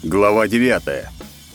Глава 9.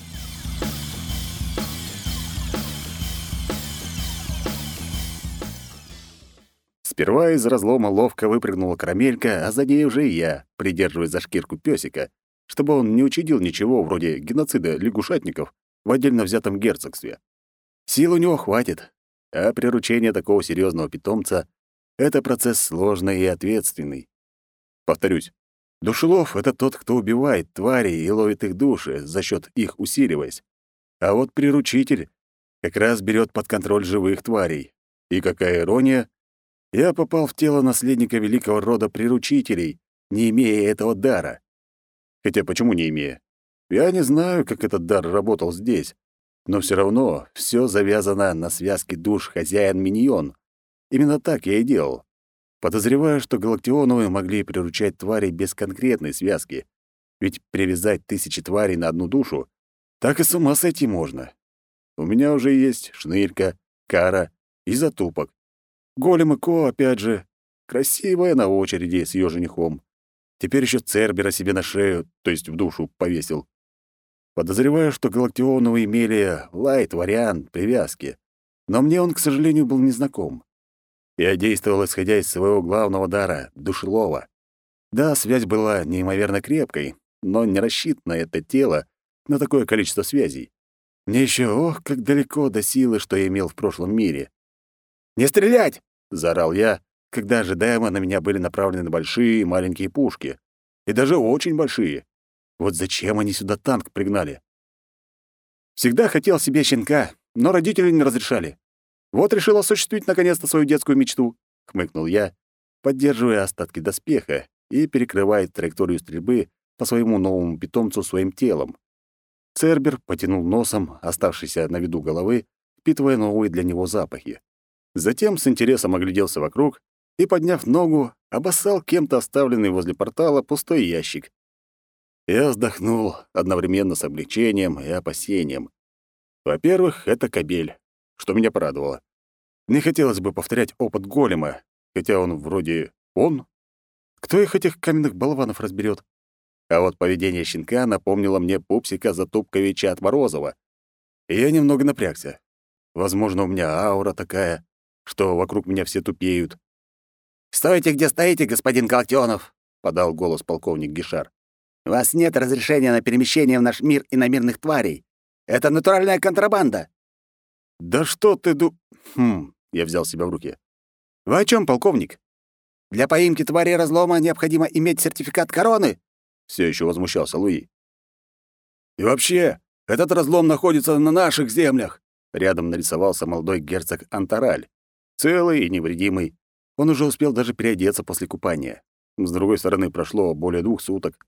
Сперва из разлома ловко выпрыгнула карамелька, а за ней уже и я, придерживаясь за шкирку пёсика, чтобы он не учудил ничего вроде геноцида лягушатников в отдельно взятом герцогстве. Сил у него хватит, а приручение такого серьезного питомца — это процесс сложный и ответственный. Повторюсь, душелов — это тот, кто убивает тварей и ловит их души, за счет их усиливаясь. А вот приручитель как раз берет под контроль живых тварей. И какая ирония, я попал в тело наследника великого рода приручителей, не имея этого дара. Хотя почему не имея? Я не знаю, как этот дар работал здесь, но все равно все завязано на связке душ хозяин-миньон. Именно так я и делал. Подозреваю, что галактионовые могли приручать тварей без конкретной связки, ведь привязать тысячи тварей на одну душу — так и с ума сойти можно. У меня уже есть шнырька, кара и затупок. Голем и Ко, опять же, красивая на очереди с её женихом. Теперь еще Цербера себе на шею, то есть в душу, повесил. Подозреваю, что галактионовые имели лайт-вариант привязки, но мне он, к сожалению, был незнаком. Я действовал, исходя из своего главного дара — душелова. Да, связь была неимоверно крепкой, но не рассчитано это тело на такое количество связей. Мне еще, ох, как далеко до силы, что я имел в прошлом мире. «Не стрелять!» — заорал я, когда ожидаемо на меня были направлены большие и маленькие пушки. И даже очень большие. Вот зачем они сюда танк пригнали? Всегда хотел себе щенка, но родители не разрешали. Вот решил осуществить наконец-то свою детскую мечту, — хмыкнул я, поддерживая остатки доспеха и перекрывая траекторию стрельбы по своему новому питомцу своим телом. Цербер потянул носом, оставшийся на виду головы, впитывая новые для него запахи. Затем с интересом огляделся вокруг и, подняв ногу, обоссал кем-то оставленный возле портала пустой ящик. Я вздохнул одновременно с облегчением и опасением. Во-первых, это кобель, что меня порадовало. Не хотелось бы повторять опыт голема, хотя он вроде он. Кто их этих каменных болванов разберет? А вот поведение щенка напомнило мне пупсика Затупковича от Морозова. И я немного напрягся. Возможно, у меня аура такая, что вокруг меня все тупеют. «Стойте, где стоите, господин Галактионов!» — подал голос полковник Гишар. «У вас нет разрешения на перемещение в наш мир иномирных тварей. Это натуральная контрабанда!» «Да что ты Я взял себя в руки. «Вы о чем, полковник?» «Для поимки тварей разлома необходимо иметь сертификат короны!» Все еще возмущался Луи. «И вообще, этот разлом находится на наших землях!» Рядом нарисовался молодой герцог Антараль. Целый и невредимый. Он уже успел даже переодеться после купания. С другой стороны, прошло более 2 суток.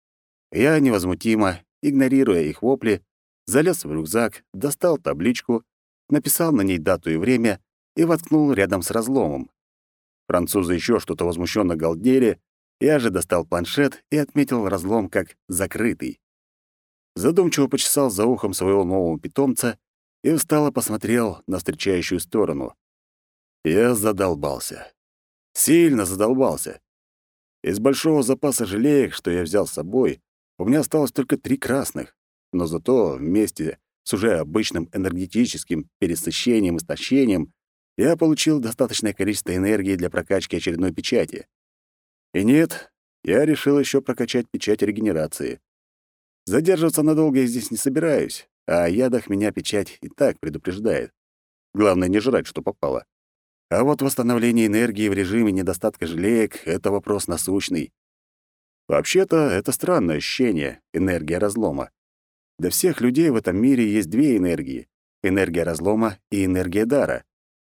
Я невозмутимо, игнорируя их вопли, залез в рюкзак, достал табличку, написал на ней дату и время и воткнул рядом с разломом. Французы еще что-то возмущенно галдели, я же достал планшет и отметил разлом как закрытый. Задумчиво почесал за ухом своего нового питомца и устало посмотрел на встречающую сторону. Я задолбался. Сильно задолбался. Из большого запаса желеек, что я взял с собой, у меня осталось только 3 красных, но зато вместе с уже обычным энергетическим пересыщением и истощением я получил достаточное количество энергии для прокачки очередной печати. И нет, я решил еще прокачать печать регенерации. Задерживаться надолго я здесь не собираюсь, а о ядах меня печать и так предупреждает. Главное, не жрать, что попало. А вот восстановление энергии в режиме недостатка желеек — это вопрос насущный. Вообще-то, это странное ощущение — энергия разлома. Для всех людей в этом мире есть 2 энергии — энергия разлома и энергия дара.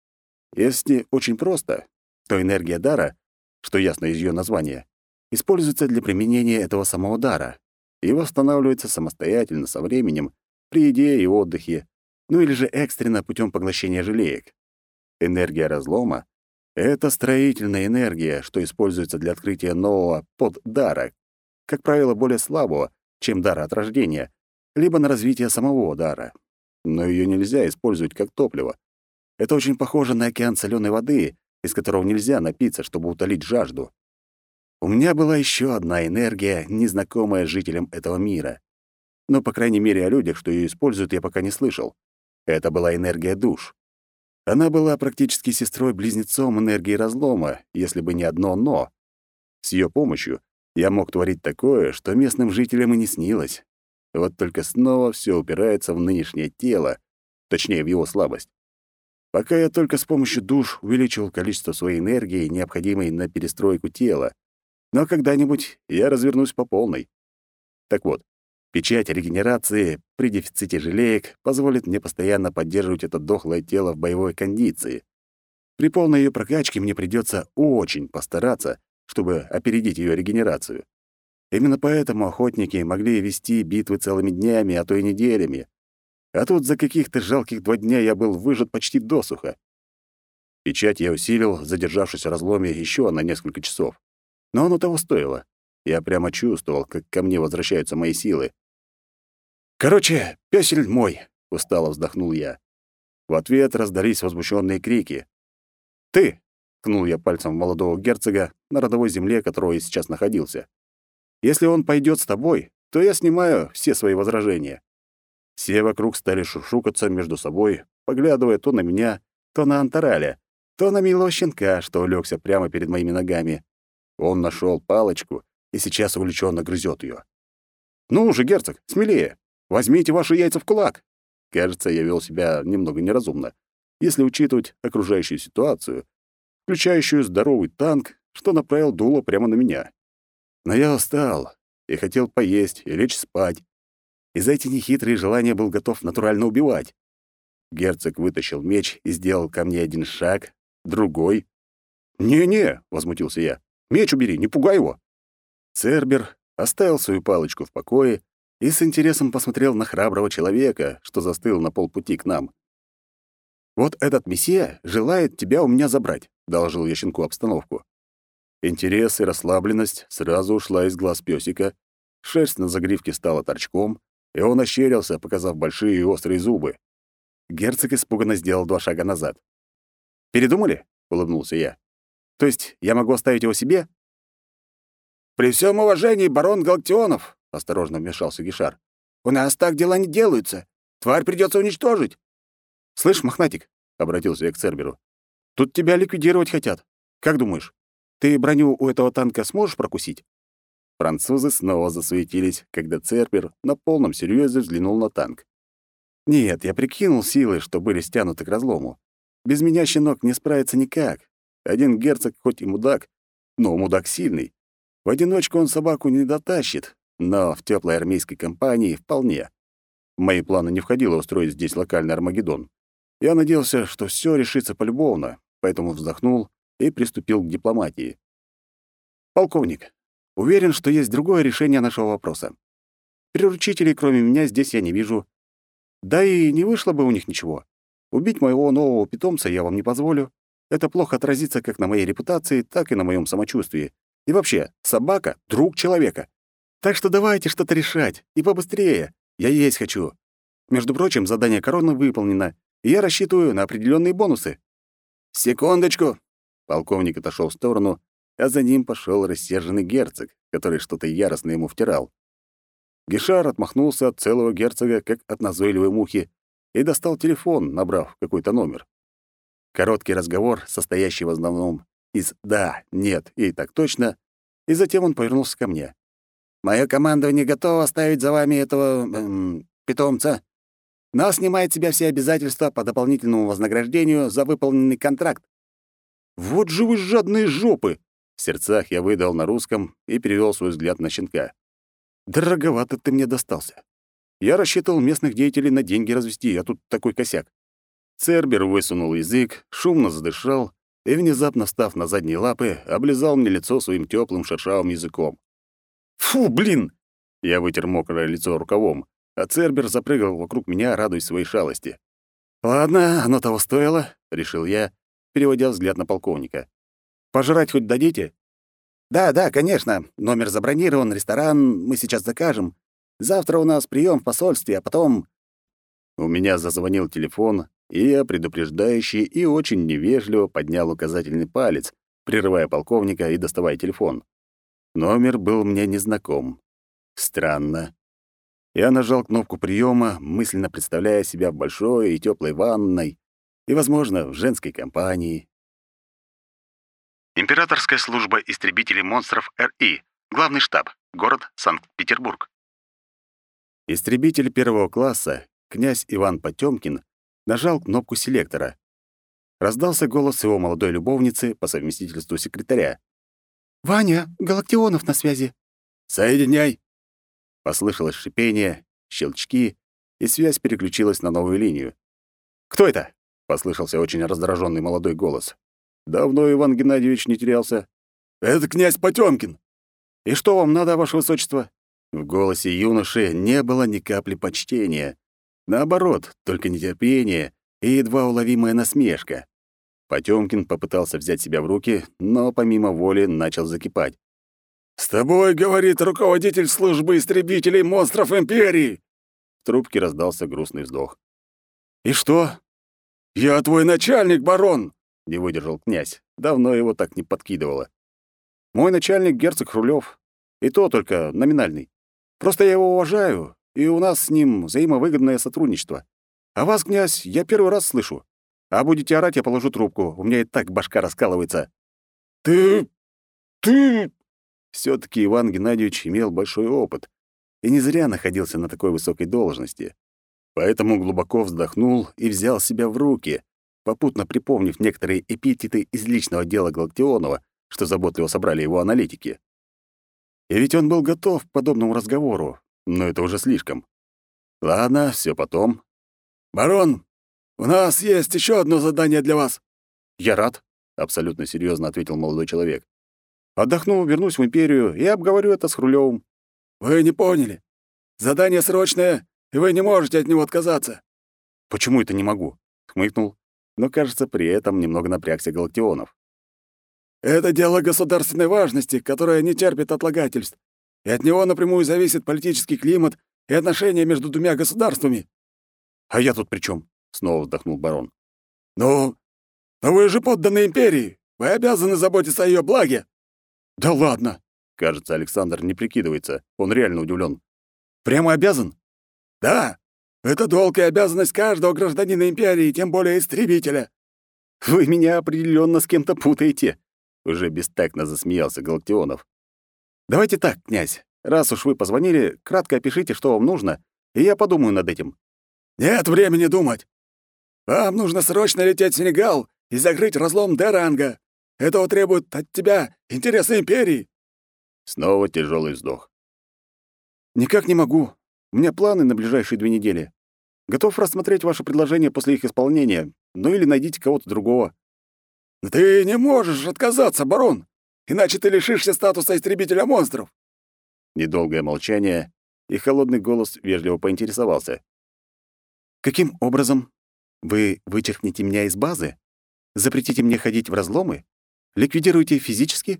Если очень просто, то энергия дара, что ясно из ее названия, используется для применения этого самого дара и восстанавливается самостоятельно со временем при еде и отдыхе, ну или же экстренно путем поглощения желеек. Энергия разлома — это строительная энергия, что используется для открытия нового поддара, как правило, более слабого, чем дара от рождения, либо на развитие самого дара. Но ее нельзя использовать как топливо. Это очень похоже на океан соленой воды, из которого нельзя напиться, чтобы утолить жажду. У меня была еще одна энергия, незнакомая жителям этого мира. но, по крайней мере, о людях, что ее используют, я пока не слышал. Это была энергия душ. Она была практически сестрой-близнецом энергии разлома, если бы не одно «но». С ее помощью я мог творить такое, что местным жителям и не снилось. Вот только снова все упирается в нынешнее тело, точнее, в его слабость. Пока я только с помощью душ увеличивал количество своей энергии, необходимой на перестройку тела. Но когда-нибудь я развернусь по полной. Так вот, печать регенерации при дефиците желеек позволит мне постоянно поддерживать это дохлое тело в боевой кондиции. При полной ее прокачке мне придется очень постараться, чтобы опередить ее регенерацию. Именно поэтому охотники могли вести битвы целыми днями, а то и неделями. А тут за каких-то жалких 2 дня я был выжат почти досуха. Печать я усилил, задержавшись в разломе еще на несколько часов. Но оно того стоило. Я прямо чувствовал, как ко мне возвращаются мои силы. «Короче, пёсель мой!» — устало вздохнул я. В ответ раздались возмущенные крики. «Ты!» — ткнул я пальцем в молодого герцога, на родовой земле которого я сейчас находился. «Если он пойдет с тобой, то я снимаю все свои возражения». Все вокруг стали шушукаться между собой, поглядывая то на меня, то на Антараля, то на милого щенка, что улегся прямо перед моими ногами. Он нашел палочку и сейчас увлеченно грызет ее. «Ну же, герцог, смелее! Возьмите ваши яйца в кулак!» Кажется, я вел себя немного неразумно, если учитывать окружающую ситуацию, включающую здоровый танк, что направил дуло прямо на меня. Но я устал и хотел поесть и лечь спать. И за эти нехитрые желания был готов натурально убивать. Герцог вытащил меч и сделал ко мне один шаг, другой. «Не-не», — возмутился я, — «меч убери, не пугай его». Цербер оставил свою палочку в покое и с интересом посмотрел на храброго человека, что застыл на полпути к нам. «Вот этот мессия желает тебя у меня забрать», — доложил я щенку обстановку. Интерес и расслабленность сразу ушла из глаз пёсика, шерсть на загривке стала торчком, и он ощерился, показав большие и острые зубы. Герцог испуганно сделал 2 шага назад. «Передумали?» — улыбнулся я. «То есть я могу оставить его себе?» «При всем уважении, барон Галактионов», — осторожно вмешался Гишар, — «у нас так дела не делаются. Тварь придется уничтожить». «Слышь, мохнатик», — обратился я к Церберу, — «тут тебя ликвидировать хотят. Как думаешь, ты броню у этого танка сможешь прокусить?» Французы снова засуетились, когда Цербер на полном серьезе взглянул на танк. Нет, я прикинул силы, что были стянуты к разлому. Без меня щенок не справится никак. Один герцог хоть и мудак, но мудак сильный. В одиночку он собаку не дотащит, но в теплой армейской компании вполне. В мои планы не входило устроить здесь локальный Армагеддон. Я надеялся, что все решится полюбовно, поэтому вздохнул и приступил к дипломатии. «Полковник, уверен, что есть другое решение нашего вопроса. Приручителей, кроме меня, здесь я не вижу. Да и не вышло бы у них ничего. Убить моего нового питомца я вам не позволю. Это плохо отразится как на моей репутации, так и на моем самочувствии. И вообще, собака — друг человека. Так что давайте что-то решать, и побыстрее. Я есть хочу. Между прочим, задание короны выполнено, и я рассчитываю на определенные бонусы». «Секундочку!» Полковник отошел в сторону, а за ним пошел рассерженный герцог, который что-то яростно ему втирал. Гишар отмахнулся от целого герцога, как от назойливой мухи, и достал телефон, набрав какой-то номер. Короткий разговор, состоящий в основном из «да», «нет» и «так точно», и затем он повернулся ко мне. «Моё командование готово оставить за вами этого... питомца, но снимает с себя все обязательства по дополнительному вознаграждению за выполненный контракт». «Вот же вы жадные жопы!» В сердцах я выдал на русском и перевел свой взгляд на щенка. «Дороговато ты мне достался. Я рассчитывал местных деятелей на деньги развести, а тут такой косяк». Цербер высунул язык, шумно задышал и, внезапно встав на задние лапы, облизал мне лицо своим теплым шершавым языком. «Фу, блин!» Я вытер мокрое лицо рукавом, а Цербер запрыгал вокруг меня, радуясь своей шалости. «Ладно, оно того стоило», — решил я, переводя взгляд на полковника. «Пожрать хоть дадите?» «Да, конечно. Номер забронирован, ресторан мы сейчас закажем. Завтра у нас прием в посольстве, а потом...» У меня зазвонил телефон, и я, предупреждающе и очень невежливо, поднял указательный палец, прерывая полковника и доставая телефон. Номер был мне незнаком. Странно. Я нажал кнопку приема, мысленно представляя себя в большой и теплой ванной и, возможно, в женской компании. Императорская служба истребителей монстров РИ. Главный штаб. Город Санкт-Петербург. Истребитель первого класса, князь Иван Потёмкин, нажал кнопку селектора. Раздался голос его молодой любовницы по совместительству секретаря. «Ваня, Галактионов на связи». «Соединяй!» Послышалось шипение, щелчки, и связь переключилась на новую линию. «Кто это?» — послышался очень раздраженный молодой голос. «Давно Иван Геннадьевич не терялся». «Это князь Потёмкин». «И что вам надо, ваше высочество?» В голосе юноши не было ни капли почтения. Наоборот, только нетерпение и едва уловимая насмешка. Потёмкин попытался взять себя в руки, но помимо воли начал закипать. «С тобой, — говорит руководитель службы истребителей монстров Империи!» В трубке раздался грустный вздох. «И что?» «Я твой начальник, барон!» — не выдержал князь. Давно его так не подкидывало. «Мой начальник — герцог Хрулёв. И то только номинальный. Просто я его уважаю, и у нас с ним взаимовыгодное сотрудничество. А вас, князь, я первый раз слышу. А будете орать, я положу трубку. У меня и так башка раскалывается». «Ты... Всё-таки Иван Геннадьевич имел большой опыт и не зря находился на такой высокой должности. Поэтому глубоко вздохнул и взял себя в руки, попутно припомнив некоторые эпитеты из личного дела Галактионова, что заботливо собрали его аналитики. И ведь он был готов к подобному разговору, но это уже слишком. Ладно, всё потом. «Барон, у нас есть ещё одно задание для вас». «Я рад», — абсолютно серьёзно ответил молодой человек. «Отдохну, вернусь в Империю и обговорю это с Хрулёвым». «Вы не поняли. Задание срочное, и вы не можете от него отказаться». «Почему это не могу?» — хмыкнул, но, кажется, при этом немного напрягся Галактионов. «Это дело государственной важности, которое не терпит отлагательств, и от него напрямую зависит политический климат и отношения между двумя государствами». «А я тут при чём?» — снова вздохнул барон. «Ну, но вы же подданные Империи. Вы обязаны заботиться о её благе». «Да ладно!» — кажется, Александр не прикидывается. Он реально удивлён. «Прямо обязан?» «Да. Это долг и обязанность каждого гражданина Империи, тем более истребителя». «Вы меня определённо с кем-то путаете», — уже бестактно засмеялся Галактионов. «Давайте так, князь, раз уж вы позвонили, кратко опишите, что вам нужно, и я подумаю над этим». «Нет времени думать. Вам нужно срочно лететь в Сенегал и закрыть разлом Деранга. Этого требует от тебя интересы Империи». Снова тяжелый вздох. «Никак не могу. У меня планы на ближайшие 2 недели. Готов рассмотреть ваше предложение после их исполнения. Ну или найдите кого-то другого». «Ты не можешь отказаться, барон, иначе ты лишишься статуса истребителя монстров». Недолгое молчание, и холодный голос вежливо поинтересовался. «Каким образом? Вы вычеркнете меня из базы? Запретите мне ходить в разломы? Ликвидируете физически?»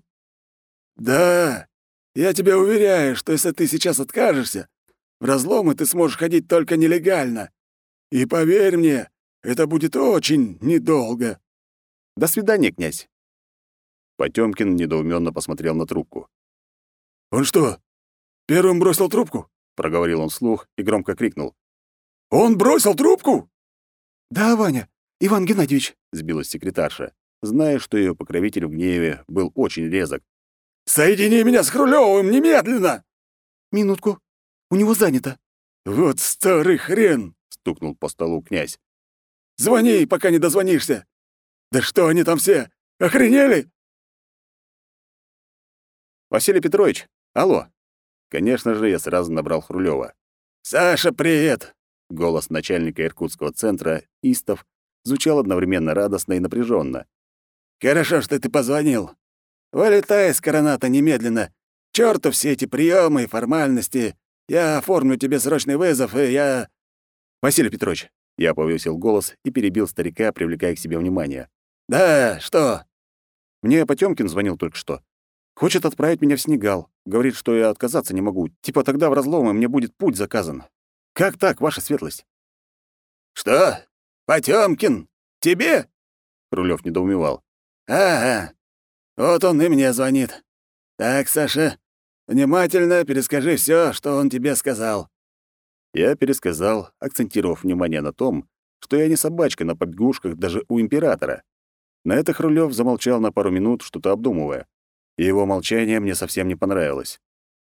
«Да, я тебя уверяю, что если ты сейчас откажешься, в разломы ты сможешь ходить только нелегально. И поверь мне, это будет очень недолго». «До свидания, князь». Потёмкин недоумённо посмотрел на трубку. «Он что, первым бросил трубку?» — проговорил он вслух и громко крикнул. «Он бросил трубку?» «Да, Ваня, Иван Геннадьевич», — сбилась секретарша, зная, что её покровитель в гневе был очень резок. «Соедини меня с Хрулёвым немедленно!» «Минутку. У него занято». «Вот старый хрен!» — стукнул по столу князь. «Звони, пока не дозвонишься! Да что они там все, охренели?» «Василий Петрович, алло!» Конечно же, я сразу набрал Хрулёва. «Саша, привет!» Голос начальника Иркутского центра ИСТов звучал одновременно радостно и напряженно. «Хорошо, что ты позвонил. Вылетай с Короната немедленно. К чёрту все эти приемы и формальности. Я оформлю тебе срочный вызов, и я...» «Василий Петрович», — я повысил голос и перебил старика, привлекая к себе внимание. «Да, что?» «Мне Потёмкин звонил только что. Хочет отправить меня в Сенегал. Говорит, что я отказаться не могу. Типа тогда в разломы мне будет путь заказан. Как так, ваша светлость?» «Что? Потёмкин? Тебе?» Рулёв недоумевал. «Ага. Вот он и мне звонит. Так, Саша, внимательно перескажи всё, что он тебе сказал. Я пересказал, акцентировав внимание на том, что я не собачка на побегушках даже у императора. На это Хрулёв замолчал на пару минут, что-то обдумывая. И его молчание мне совсем не понравилось.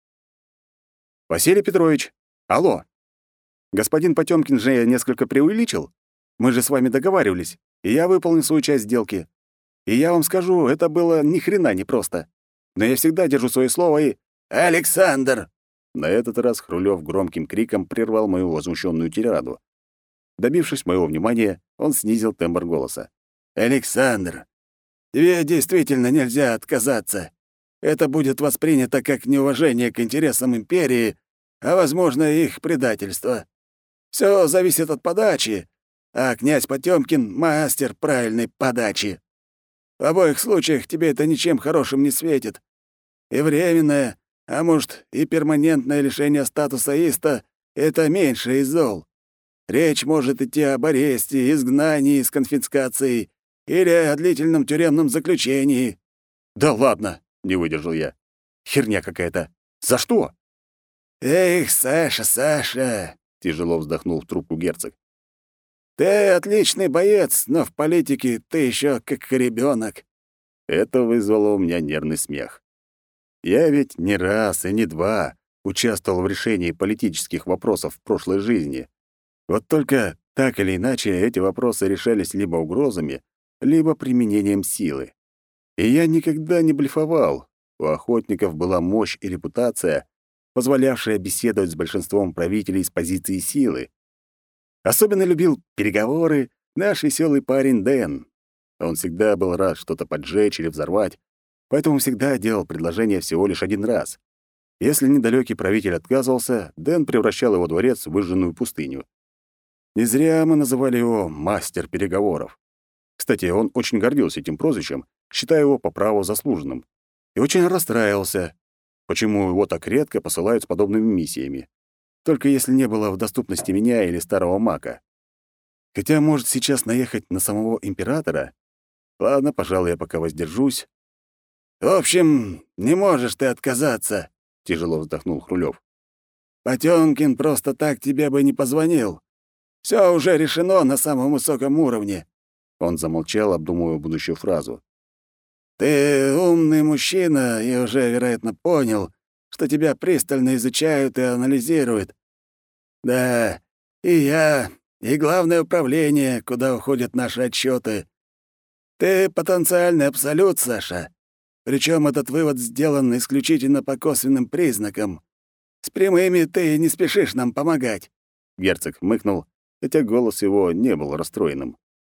«Василий Петрович! Алло! Господин Потёмкин же несколько преувеличил. Мы же с вами договаривались, и я выполнил свою часть сделки. И я вам скажу, это было ни хрена не просто. Но я всегда держу своё слово и...» «Александр!» На этот раз Хрулёв громким криком прервал мою возмущенную тираду. Добившись моего внимания, он снизил тембр голоса. «Александр, тебе действительно нельзя отказаться. Это будет воспринято как неуважение к интересам империи, а, возможно, их предательство. Все зависит от подачи, а князь Потёмкин — мастер правильной подачи. В обоих случаях тебе это ничем хорошим не светит. И временное, а может, и перманентное лишение статуса иста — это меньше из зол. Речь может идти об аресте, изгнании с конфискацией или о длительном тюремном заключении». «Да ладно!» — не выдержал я. «Херня какая-то. За что?» «Эх, Саша, Саша!» — тяжело вздохнул в трубку герцог. «Ты отличный боец, но в политике ты еще как ребенок». Это вызвало у меня нервный смех. Я ведь не раз и не два участвовал в решении политических вопросов в прошлой жизни. Вот только так или иначе эти вопросы решались либо угрозами, либо применением силы. И я никогда не блефовал. У охотников была мощь и репутация, позволявшая беседовать с большинством правителей с позиции силы. Особенно любил переговоры наш веселый парень Дэн. Он всегда был рад что-то поджечь или взорвать, поэтому всегда делал предложение всего лишь один раз. Если недалекий правитель отказывался, Дэн превращал его дворец в выжженную пустыню. Не зря мы называли его «мастер переговоров». Кстати, он очень гордился этим прозвищем, считая его по праву заслуженным. И очень расстраивался, почему его так редко посылают с подобными миссиями. Только если не было в доступности меня или старого мака. Хотя, может, сейчас наехать на самого императора? Ладно, пожалуй, я пока воздержусь. «В общем, не можешь ты отказаться», — тяжело вздохнул Хрулёв. «Потёмкин просто так тебе бы не позвонил. Всё уже решено на самом высоком уровне». Он замолчал, обдумывая будущую фразу. «Ты умный мужчина и уже, вероятно, понял, что тебя пристально изучают и анализируют. Да, и я, и главное управление, куда уходят наши отчёты. Ты потенциальный абсолют, Саша. Причём этот вывод сделан исключительно по косвенным признакам. С прямыми ты не спешишь нам помогать». Герцог хмыкнул, хотя голос его не был расстроенным.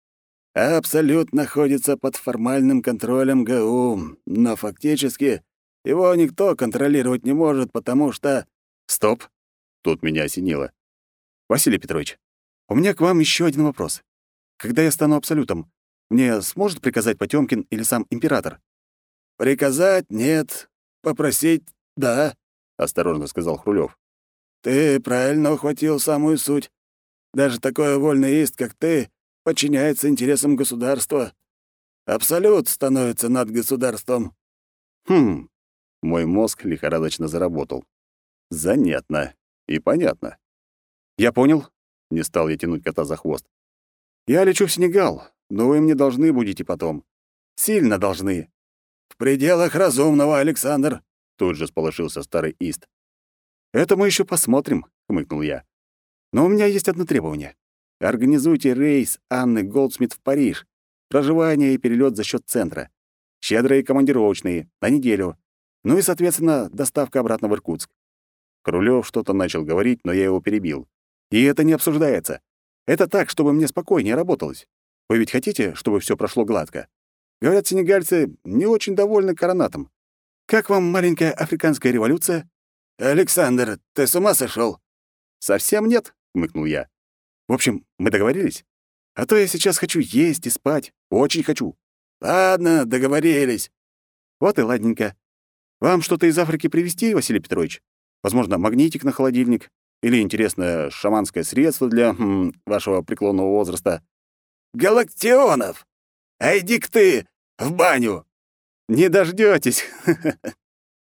«Абсолют находится под формальным контролем ГУ, но фактически его никто контролировать не может, потому что...» «Стоп!» — тут меня осенило. «Василий Петрович, у меня к вам ещё один вопрос. Когда я стану абсолютом, мне сможет приказать Потёмкин или сам император?» «Приказать — нет. Попросить — да», — осторожно сказал Хрулёв. «Ты правильно ухватил самую суть. Даже такой вольный ист, как ты, подчиняется интересам государства. Абсолют становится над государством». «Хм». Мой мозг лихорадочно заработал. Занятно и понятно. «Я понял», — не стал я тянуть кота за хвост. «Я лечу в Сенегал, но вы мне должны будете потом. Сильно должны». «В пределах разумного, Александр», — тут же сполошился старый ист. «Это мы ещё посмотрим», — хмыкнул я. «Но у меня есть одно требование. Организуйте рейс Анны Голдсмит в Париж, проживание и перелёт за счёт центра. Щедрые командировочные, на неделю. Ну и, соответственно, доставка обратно в Иркутск». Хрулёв что-то начал говорить, но я его перебил. «И это не обсуждается. Это так, чтобы мне спокойнее работалось. Вы ведь хотите, чтобы всё прошло гладко? Говорят, сенегальцы не очень довольны коронатом. Как вам маленькая африканская революция?» «Александр, ты с ума сошёл?» «Совсем нет», — хмыкнул я. «В общем, мы договорились? А то я сейчас хочу есть и спать. Очень хочу». «Ладно, договорились». «Вот и ладненько. Вам что-то из Африки привезти, Василий Петрович? Возможно, магнитик на холодильник? Или интересное шаманское средство для вашего преклонного возраста?» «Галактионов! А иди-ка ты в баню!» «Не дождётесь!»